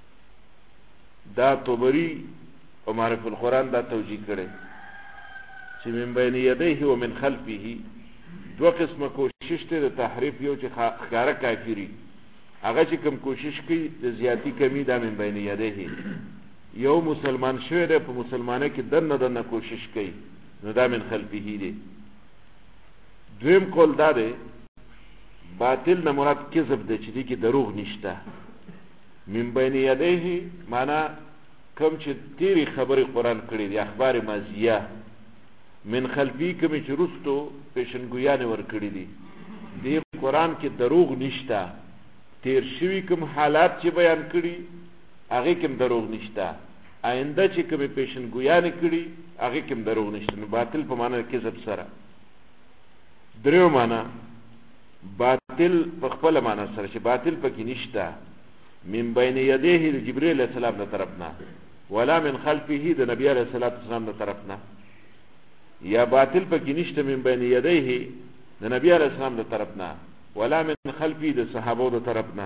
دا طبري او معرف القرآن دا توجیه کړی چې من بین یدیه و من خلفه دو قسمه کوشش ته د تحریف یو چې ښکاره کافری هغه چې کوم کوشش کوي د زیاتی کمی دا من بین یدیه یو مسلمان شوی دی په مسلمانه کې دنه کوشش کوي نو دا من خلفه دی. دویم قول دا دی باطل نه مراد کذب دی چې دی کې دروغ نشته. من بین یدیه معنا کم چې تیری خبرې قرآن کړي دی اخبار ماضیه من خلفی کمی چې رستو پیشنگویانې ورکړي دي دی قرآن کې دروغ نشته. تیر شوي کوم حالات چې بیان کړي هغه کوم دروغ نشته. آینده چې کوم پیشنگویانې کړي هغه کوم دروغ نشته. نو باطل په معنا کذب سره. دریو معنا باطل په خپل معنا سره چې باطل پکې نشته من بین یدیه د جبرئیل علیه السلام د طرفنا ولا من خلفه د نبی علیه السلام د طرفنا یا باطل پکې نشته من بین یدیه د نبی علیه السلام د طرفنا ولا من خلفه د صحابو د طرفنا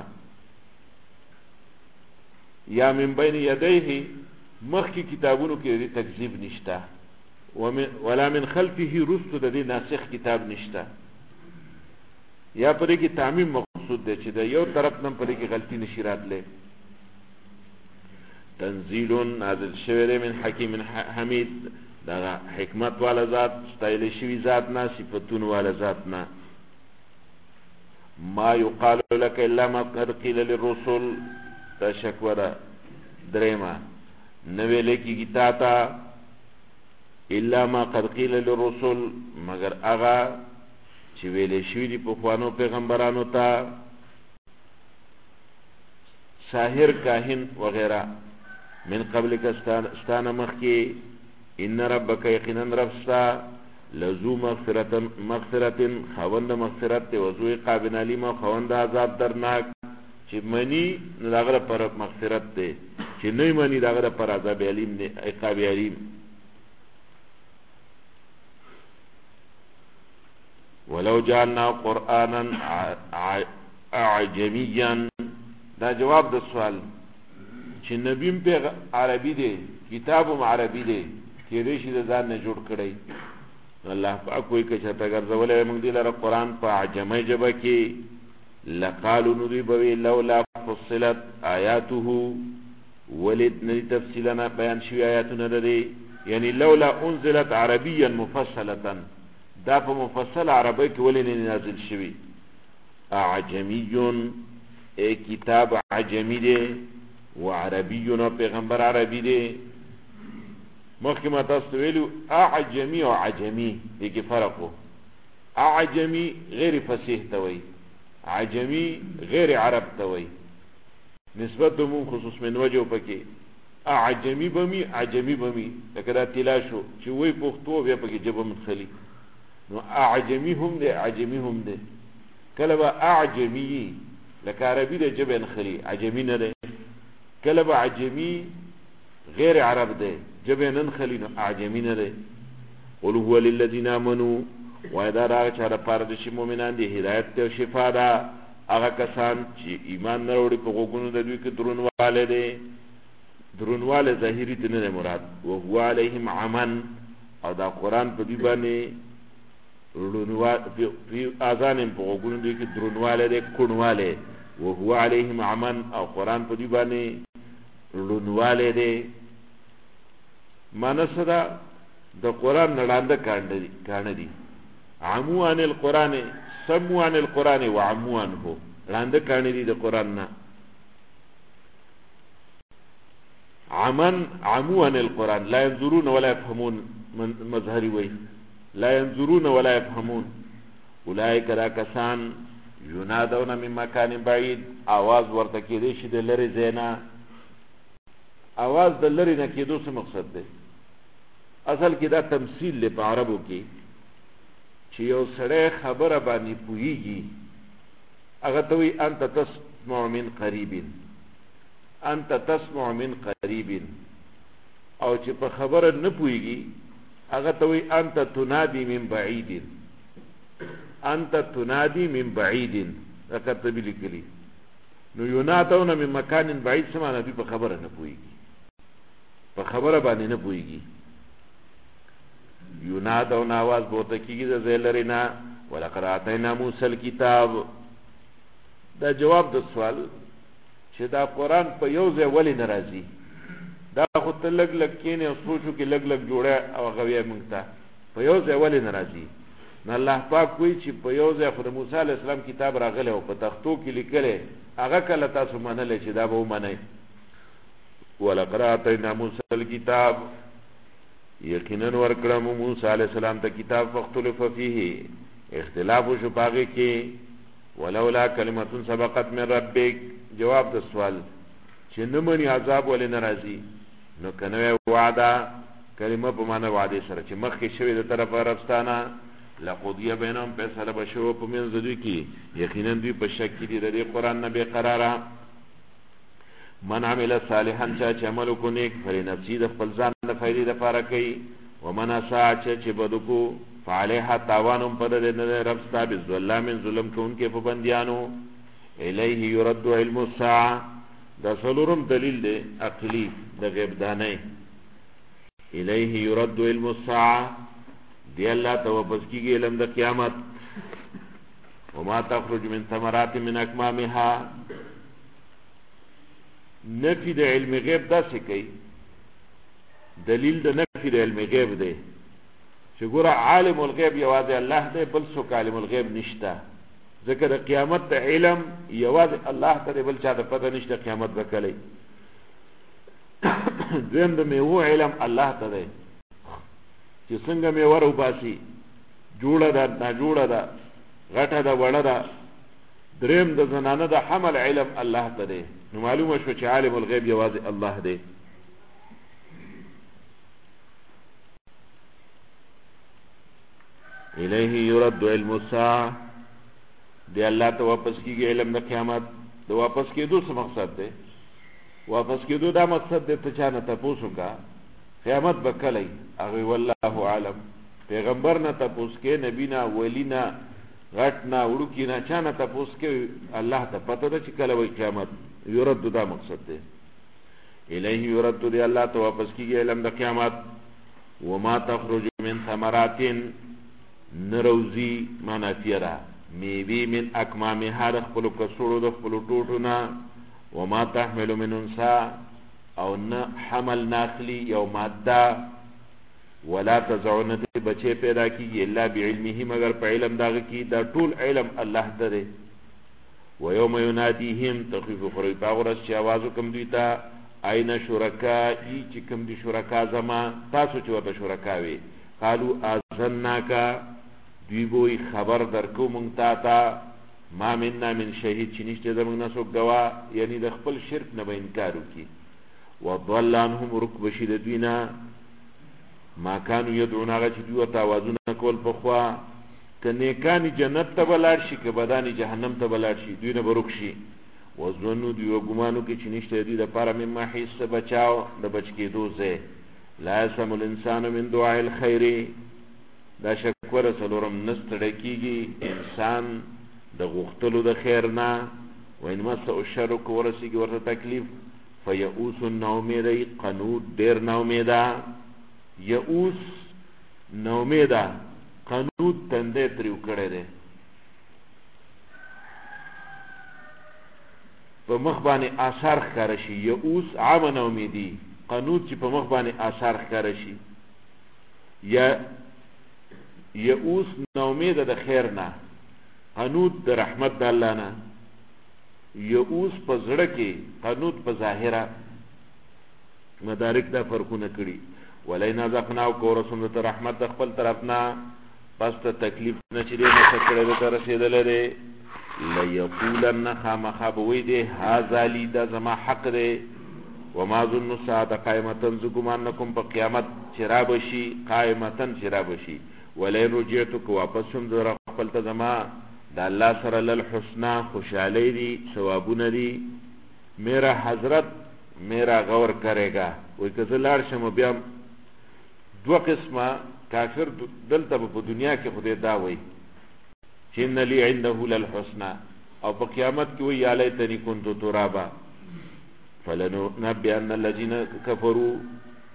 یا من بین یدیه مخکې کتابونو کې تکذیب نشته ولا من خلفه رستو د دې ناسخ کتاب نشته. یا پرې کې تعمیم مقصود دی چې د یو طرف نه پرې کې غلطي نشي راتلی. تنزیل نازل شوی دی من حکیم حمید دا حکمت والا ذات ستایل شوی ذات نه صفتون والا ذات نه. ما یقال لك الا ما قد قیل للرسل دا شکوه دریمه نوی لیکی گی تا تا الا ما قد قیل للرسل مگر اغا چې ویلې شوی دی په خوانو پیغمبرانو ته ساحر کاهن وغیرہ من قبل کستان مخی ان ربک یقینا ربستا لزو مغفرت خوند مغفرت وزو عقاب علیم خوند عذاب درناک چې منی داغه پر مغفرت دی چې نه منی داغه پر عذاب علیم دی عقاب علیم. ولو جعلنا قرآنا اعجميا دا جواب د سوال چې نبیم په عربي دی کتابم عربي دی کې دې شي د ځان نه جوړ کړی الله پاک کوئی که چاته ګرځولې موږ دې لره قرآن په عجمي ژبه کې لقالوا ندی بوي لولا فصلت آیاته ولد نه تفصیلا بیان شوی آیاتونه لري یعنی لولا انزلت عربيا مفصله دا په مفصل عربی کې ولې نه نازل شوی. اعجمی ای کتاب عجمی دی و عربی نو پیغمبر عربی دی. مخکې ما تاسو ویلو اعجمی او عجمی دې کې فرق وو. اعجمی غیر فصیح ته وایي عجمی غیر عرب ته وایي نسبت دومون خصوص من وجه پکې اعجمی بمی عجمی بمی لکه دا تلا شو چې وای پښتو بیا پکې جبه منخلی نو اعجمی هم ده عجمی هم ده کله با اعجمی لکه عربی ده جبه نخلی عجمی نه ده کله با عجمی غیر عرب ده جبه ننخلی نو اعجمی نه ده. قل هو للذین آمنوا وایدا را چاره پاردشی مومنان دی هدایت ته شفا ده هغه کسان چې ایمان نه وروړي په غوګونو د دوی کې درونواله ده درونواله ظاهری ته نه مراد او هو علیهم عمن او دا قرآن په دی باندې فی آذانهم په غوګونو دوی کې درونواله ده کونواله او هو علیهم عمن او قرآن په دی باندې رونواله ده معنی صدا د قرآن نړانده کاڼه دي عمو عن القرآن سمو عن القرآن وعمو عنه لاندې کاڼه دي د قرآن نه عمو عن القرآن لا ينظرون ولا يفهمون مظهری وی لا ينظرون ولا يفهمون اولئک را کسان ینادون من مکان بعید आवाज ورته کېدی شي د لری زینا आवाज د لری نه کېدو څه مقصد دی اصل کې دا تمثيل له عربو کې چې یو سړی خبره باندې پوهیږي هغه ته وی انت تسمع من قریب انت تسمع من قریب او چې په خبره نه پوهیږي هغه ته وی انت تنادي من بعید انت تنادي من بعید راکته به لیکلي نو ینادون من مکان بعید سمانه دی په خبره نه پوهیږي په خبره باندې نه پوهیږي وینادون آواز بورته کیږي د ځای لرې نه ولقد آتینا موسی الکتاب. دا جواب د سوال چې دا قرآن په یو ځای ولې نه راځي. دا خو ته لږ لږ کښېنې او سوچ وکړې لږ لږ جوړه او هغه وایې موږ ته په یو ځای ولې نه راځي. نو الله پاک وایي چې په یو ځای خو د موسی علیه السلام کتاب راغلی او په تختو کې لیکلی هغه کله تاسو منلی چې دا به ومنئ. ولقد آتینا موسی الکتاب یقینا ورکړه مو موسی علیه السلام ته کتاب فاختلف فیه اختلاف وشو په هغې کې ولولا کلمة سبقت من ربک. جواب د سوال چې نه مني عذاب ولې نه راځي. نو که نه وعده کلمه په معنی وعدې سره چې مخکې شوې د طرفه ربستانه لقضیه بینهم فیصله به شوه په منځ دوی کې یقینا دوی په شک کې دي د دې قرآن نه بېقراره. من عمل صالحا چا چې عمل وکړو نیک فلنفسه د خپل ځان د فایدې دپاره کوي ومن اساء چا چې بد وکړو فعلیها تاوان هم په د نه رب ستا بظلام ظلم کوونکي په بندیانو. الیه یرد علم الساعه. دا څلورم دلیل دی عقلي د غیب دانۍ. الیه یرد علم الساعه دی الله ته واپس کیږي علم د قیامت. وما تخرج من ثمرات من اکمامها. نفی د علم غیب داسې کوي دلیل د نفی د علم غیب دی چې ګوره عالم الغیب یوازې الله دی بل څوک عالم الغیب نشته. ځکه د قیامت د علم یوازې الله ته دی بل چا ته پته نشته قیامت به کله. دویم د میوو علم الله ته دی چې څنګه میوه راوباسي جوړه ده ناجوړه ده غټه ده وړه ده. دریم د زنانه د حمل علم الله ته دی. نو معلومه شو چې عالم الغیب یوازې الله دی. الیه یرد علم الساعه دی الله ته واپس کیږي علم د قیامت. د واپس کېدو څه مقصد دی؟ واپس کېدو دا مقصد دی ته چا نه تپوس وکړه قیامت به کله هغه والله عالم. پیغمبر نه تپوس کې نبی نه ولی نه غټ نه وړوکي نه چا نه تپوس کې الله ته پته ده چې کله وایي قیامت. یرد دا مقصد دی. الیه یرد دی الله ته واپس کیږي علم د قیامت. وما تخرج من ثمرات نروزی منافیه ده میوی من اکمامها د خپلو کڅوړو د خپلو ټوټو نه. وما تحمل من انثی او نه حمل ناخلی یو ماده ولا تضع نتی بچه پیدا کیږي الا بعلمه مگر په علم داغه کې. دا ټول علم الله ته دی. ويوم يناديهم تخفيف خروي باغرس چې आवाज وکم دوی ته اين شرکای چې کوم دي شرکا زما تاسو چې ورته شرکا وي. قالوا اذناک دوی بوی خبر درکو مونږ تا ما مننا من شهید چې نشته زمونږ نه څوک ګوا یعنی د خپل شرک نه به انکار وکړي. وضل عنهم رکب شي د دوی نه ما کانو یدعون هغه چې دوی ورته اوازونه کول پخوا. که نیکانی جنت ته به لاړ شي که بدانی جهنم ته به لاړ شي دوی نه به رک شي. وظنوا دوی وګمانو کې چې نشته دوی دپاره من محیص څه بچاو د بچ کېدو ځای. لا یسم الانسان من دعاء الخیر. دا شکوره څلورم نه ستړی کېږي انسان د غوښتلو د خیر نه. وان مسه الشر که ورسېږي ورته تکلیف فیئوس ناامیده قنوط ډېر ناامیده. یئوس ناامیده قنوط تندی تریو کړی دی په مخ باندې آثار ښکاره شي. یئوس عامه ناامیدي قنوط چې په مخ باندې آثار ښکاره شي. یا یئوس ناامیده د خیر نه قنوط د رحمت د الله نه. یئوس په زړه کې قنوط په ظاهره. مدارک دا فرقونه کړي. ولئن ذقناه کو رسول ته رحمت د خپل طرف نه پس ته تکلیف نه چې دې نه کړی ته رسېدلی دی. لیقولن خامخا به وایي دی هذا لی دا زما حق دی. وما ظن الساعة قائمة زه ګمان نه کوم په قیامت چې را به شي قائمة چې را به شي. ولئن رجعتو که واپس شم زه خپل ته زما د الله سره للحسنى خوشحالی دي ثوابونه دي. میرا حضرت میرا غور کرے گا. وایي که زه لاړ شم بیا دو قسمه کافر دلته په دنیا کې خدای دا وایي چې ان لی عنده للحسنى او په قیامت کې وایي یا لیتنی کنت ترابا. فلننبئن الذین کفروا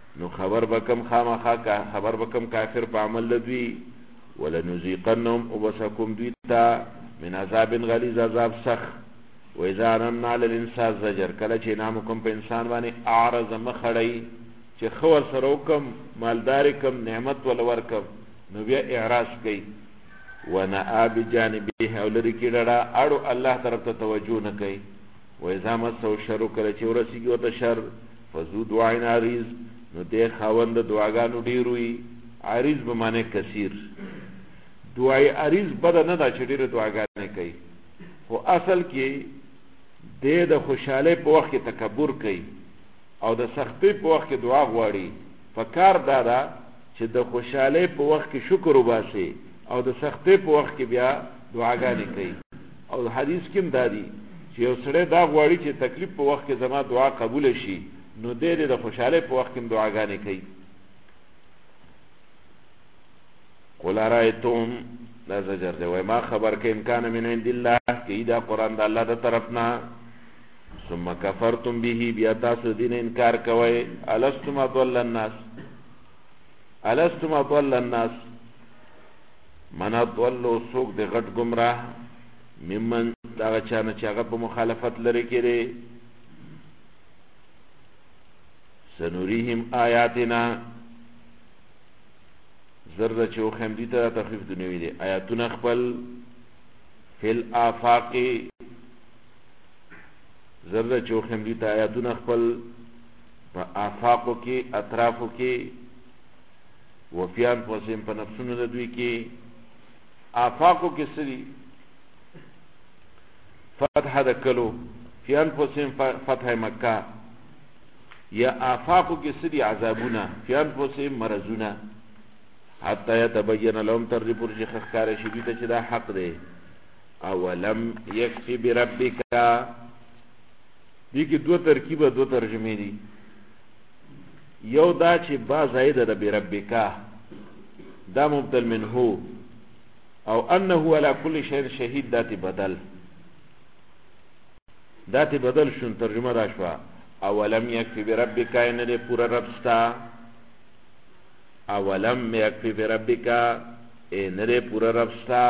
نو خبر بکم خامخا خبر بکم کافر په عمل لدوی ولنذيقنهم وبسكم دویتا من عذاب غلیظ عذاب سخ و اذا اننا للانسان زجر کله چې نام کوم په انسان باندې اعرض مخړی چې خور سره وکم مالدار کم نعمت ول ورکم نو بیا اعراض کوي وانا بجانبه اولری کیډا اړو الله طرف ته توجه نه کوي و اذا مسو شر کله چې ورسیږي وته شر فزو دعاء عریض نو دې خاوند دعاګانو ډیروي عریض به معنی کثیر دعای عریض بد نه دا چې ډیره دعاګانې کوي خو اصل کې د خوشاله په وخت کې تکبر کوي او د سختۍ په وخت کې دعا غواړي فکر دا چې د خوشاله په وخت کې شکر وباسي او د سختۍ په وخت کې بیا دعاګانې کوي او حدیث کې دادی چې یو سړی دا غواړي چې تکلیف په وخت کې زما دعا قبول شي نو د خوشاله په وخت کې دعاګانې کوي قل رأيتم لا زجر دی وای ما خبر کې امکان من عند الله کې دا قران د الله د طرفنا ثم كفرتم به بیا تاسو دین انکار کوي الستم اضل الناس من اضل سوق د غټ گمراه ممن دا چانه چې هغه په مخالفت لري کړي سنوريهم آیاتنا زرد چو خمدی تا تخفیف دنیوی دی آیاتون اخبل فی الافاقی زرد چو خمدی تا آیاتون اخبل پا آفاقو کی اطرافو کی وفیان پوسیم پا نفسونو ددوی کی آفاقو کی سری فتح دکلو فیان پوسیم فتح مکہ یا آفاقو کی سری عذابونا فیان پوسیم مرزونا حتی یتبین لهم تر دی پرشی خخکار شدیتا چه دا حق ده اولم یکفی بربکا دیکی دو ترکیب دو ترجمه دی یو دا چه با زائده دا بربکا دا مبدل منهو او انهو علا کل شهر شهید داتی بدل شن ترجمه دا شوا اولم یکفی بربکا اینه ده پورا ربستا اولم یکفی بربکا نره پورا ربستا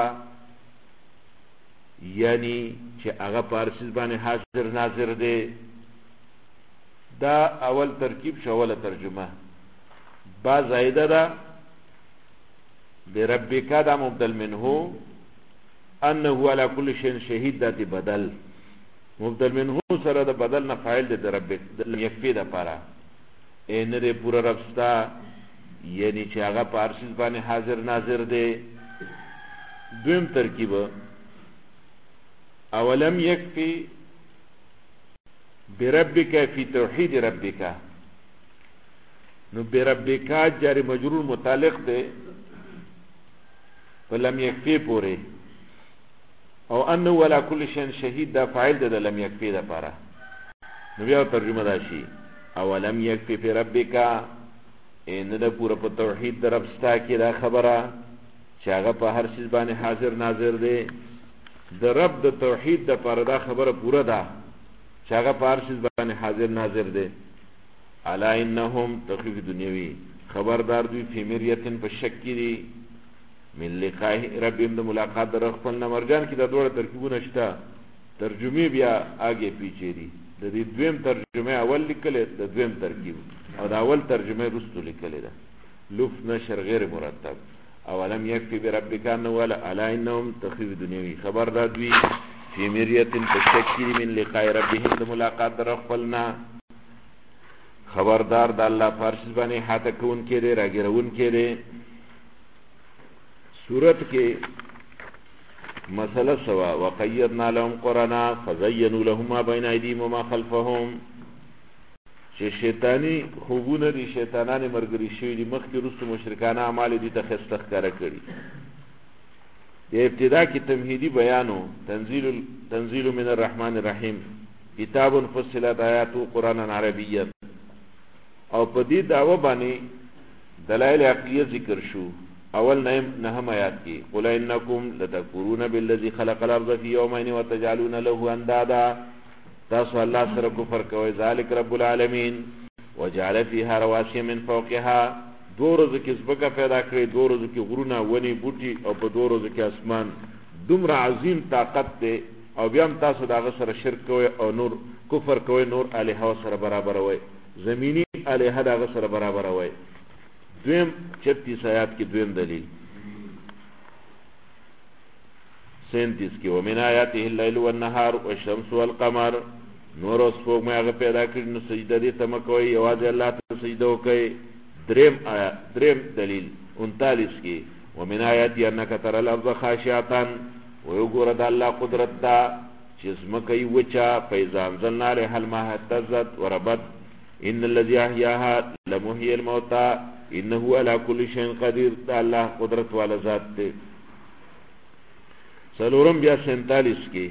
یعنی چه اغا پارسیز بانی حاضر ناظر ده دا اول ترکیب شاول ترجمه با زائده دا بربکا دا مبدل منهو انهو علا کل شین شهید داتی بدل مبدل منهو سره دا بدل نفعیل ده در ربک یکفی دا پارا نره پورا ربستا یعنی چې هغه پارسیز باندې حاضر ناظر دی دویم ترکیب اولم یکفی بربک فی توحید ربک نو بربک جاری مجرور متعلق دی ولم یکفی پوره او انه ولا کل شیء شهید دا فاعل د لم یکفی دا پارا نو بیا ترجمه راشي اولم یکفی بربک ان دا پورا په توحید در ربستا کې دا خبره چې هغه په هر چیز باندې حاضر ناظر دی د رب د توحید د پر دا خبره پورا ده چې هغه په هر چیز باندې حاضر ناظر دی الا انهم تخفیف دنیوی خبردار دوی فی مریتن په شک کې دي من لقاء ربهم د ملاقات در خپل نمرجان کې د دوه ترکیبونه شته ترجمه بیا آگے پیچھے دي د دې دویم ترجمه اول لیکل د دویم ترکیب او د اول ترجمه رستو لیکل ده لف نشر غیر مرتب اولم یکفی بربک ان ولا الا انهم تخفیف دنیوی خبردار دوی فی مریتن تشکی من لقاء ربهم د ملاقات در خپلنا خبردار د الله فارس باندې حاته کون کې دی راګرون کې دی سورت کې مسئلہ سوا وقیدنا لهم قرانا فزینوا لهم ما بین ایدیهم وما خلفهم چې شیطانی خوبونه دي شیطانان مرګري شوی دي مخکې رسو مشرکانه اعمال دي ته خسته ښکاره کړي د ابتدا کې تمهیدی بیانو تنزیل من الرحمن الرحیم کتاب فصلت آیاته قرانا عربیا او په دې داوا باندې دلایل عقلیه ذکر شو اول نهم آیات کی قل انکم لتکفرون بالذی خلق الارض فی یومین وتجعلون له اندادا تاسو الله سره کفر کوي ذالک رب العالمین وجعل فيها رواسي من فوقها دو ورځو کې ځمکه پیدا کړې دو ورځو کې غرونه ونې بوټي او په دو ورځو کې اسمان دومره عظیم طاقت دی او بیا هم تاسو د هغه سره شرک کوئ او نور کفر کوئ نور الهه سره برابروئ زمینی الهه د هغه سره برابروئ دویم 36 آیات کې دویم دلیل 37 کې ومن آیاته الليل والنهار والشمس والقمر نور اوس په ما هغه پیدا کړی نو سجده دې تم کوي یوازې الله ته سجده وکړي دریم دلیل 39 کې ومن آیاته انک ترى الارض خاشعه ويغور د الله قدرت دا چې زمکه وچا فاذا انزلنا عليها الماء اهتزت وربت ان الذي احياها لمحيي الموتى انه على كل شيء قدير دا الله قدرت والا ذات دی سلورم بیا 47 کې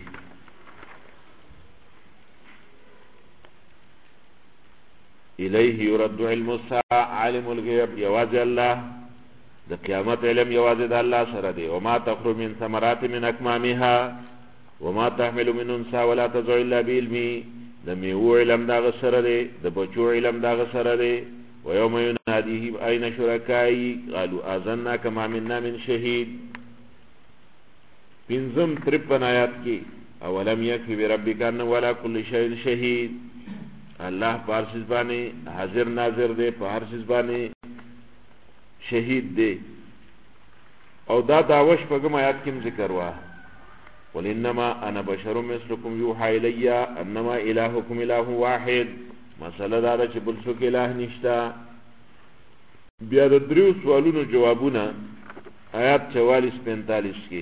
الیه يرد علم الساعه عالم الغیب یواز الله د قیامت علم یواز د الله سره دی وما تخرج من ثمرات من اكمامها وما تحمل من انثى ولا تضع الا بعلمه د میوه علم دا سره دی د بچو علم دا سره دی ويوم يناديهم اين شركائي قالوا اذنا كما منا من شهيد پنځم 53 آیات کې اولم يكفي بربك ان ولا كل شيء شهيد الله پارسز باندې حاضر ناظر دی په هر څه باندې شهید دی او دا داوش په آیات کې ذکر وا قل انما انا بشر مثلكم يوحى الي انما الهكم اله واحد مسله دا چې بل څوک الہ نشتا بیا د دریو سوالونو جوابونه آیات 44-45 کې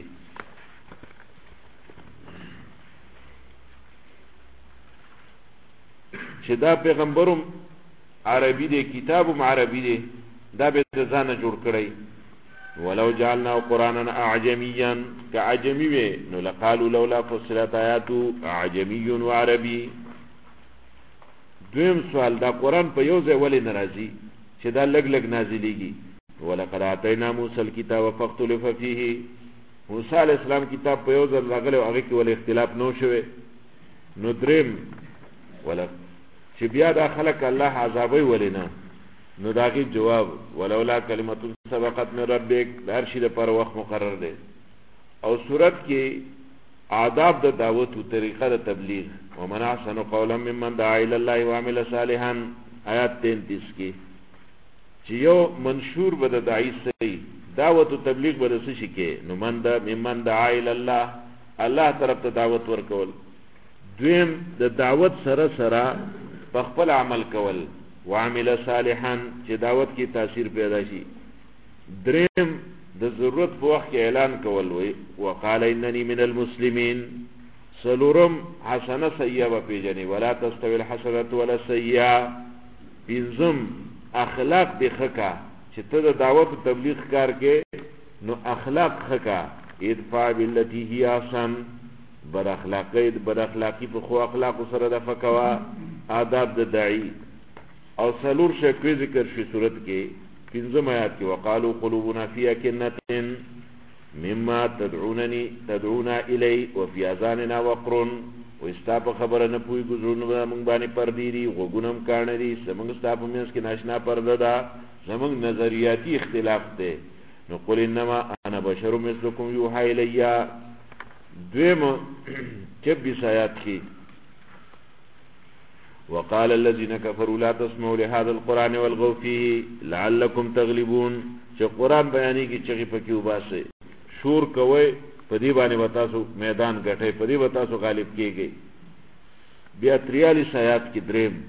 چې دا پیغمبرم عربي دی کتابم عربي دی دا به ځانه جوړ کړی ولو جعلنا قرانا اعجميا كعجمي نو لقالوا لولا فصلت آياته اعجمي وعربي دویم سوال دا قرآن په یو ځای ولې ناراضي چې دا لګ لګ نازلېږي ولقد آتينا موسى الكتاب فاختلف فيه موسی علیہ السلام کتاب په یو ځل راغلی هغه کې ولې اختلاف نو شوه نو دریم ولا چې بیا دا خلک الله عذابوي ولې نه نو داغي جواب ولولا کلمت سبقت من ربک هر شي لپاره وخت مقرر دی او صورت کې آداب د دعوت او طریقه د تبلیغ ومن احسن قولا ممن دعا الى الله وعمل صالحا آیات 33 کې چې یو منشور به د داعی سي دعوت او تبلیغ به څه شي کې نو ممن دعا الى الله الله طرف ته دعوت ورکول دویم د دعوت سره سره په خپل عمل کول وعمل صالحا چې دعوت کی تاثیر پیدا شي دریم د ضرورت په وخت کې اعلان کول وي وقال انني من المسلمين سلورم حسنه سیئه پیجنې ولا تستوي الحسنه ولا السیئه پنځم اخلاق د خکا چې ته د دعوت او تبلیغ کار کې نو اخلاق خکا ادفع بالتي هي احسن بد اخلاقی په خو اخلاق سره د فکوا آداب د داعی او سلور شکوی ذکر شي صورت کې پنځم آیات کې وقالو قلوبنا فی اکنه مما تدعونا الی وفي اذاننا وقر واستاپ خبره نه پوي ګزرونه موږ باندې پردي دي غوګونم کانه دي سمنګ استاپ مېس کې ناشنا پرده ده زمنګ نظریاتی اختلاف ده نو قل انما انا بشر مثلكم يوحى الي دویم 26 آیات کې وقال الذين كفروا لا تسمعوا لهذا القرآن والغوا فيه لعلكم تغلبون چې قرآن بیانې کې چې پکې وباسه شور کوي په دې باندې وتاسو میدان غټي په دې وتاسو غالب کیږي بیا 43 آیات کې دریم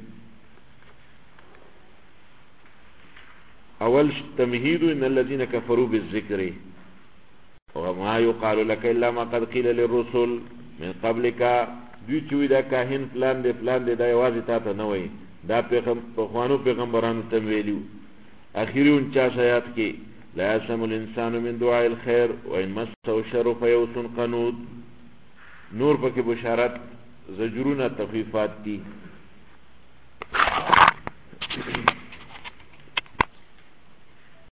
اول تمهید ان الذين كفروا بالذكر وما يقال لك الا ما قد قيل للرسل من قبلك دوی چې دا کاهن پلان دی دا یوازې تا ته نه وایي دا پخوانو پیغمبرانو ته ویلي اخري 49 آیات کې لا يسمع الانسان من دعاء الخير وان مسه الشر فيئوس قنوط نور پکې بشارت زجرونه تخفیفات دي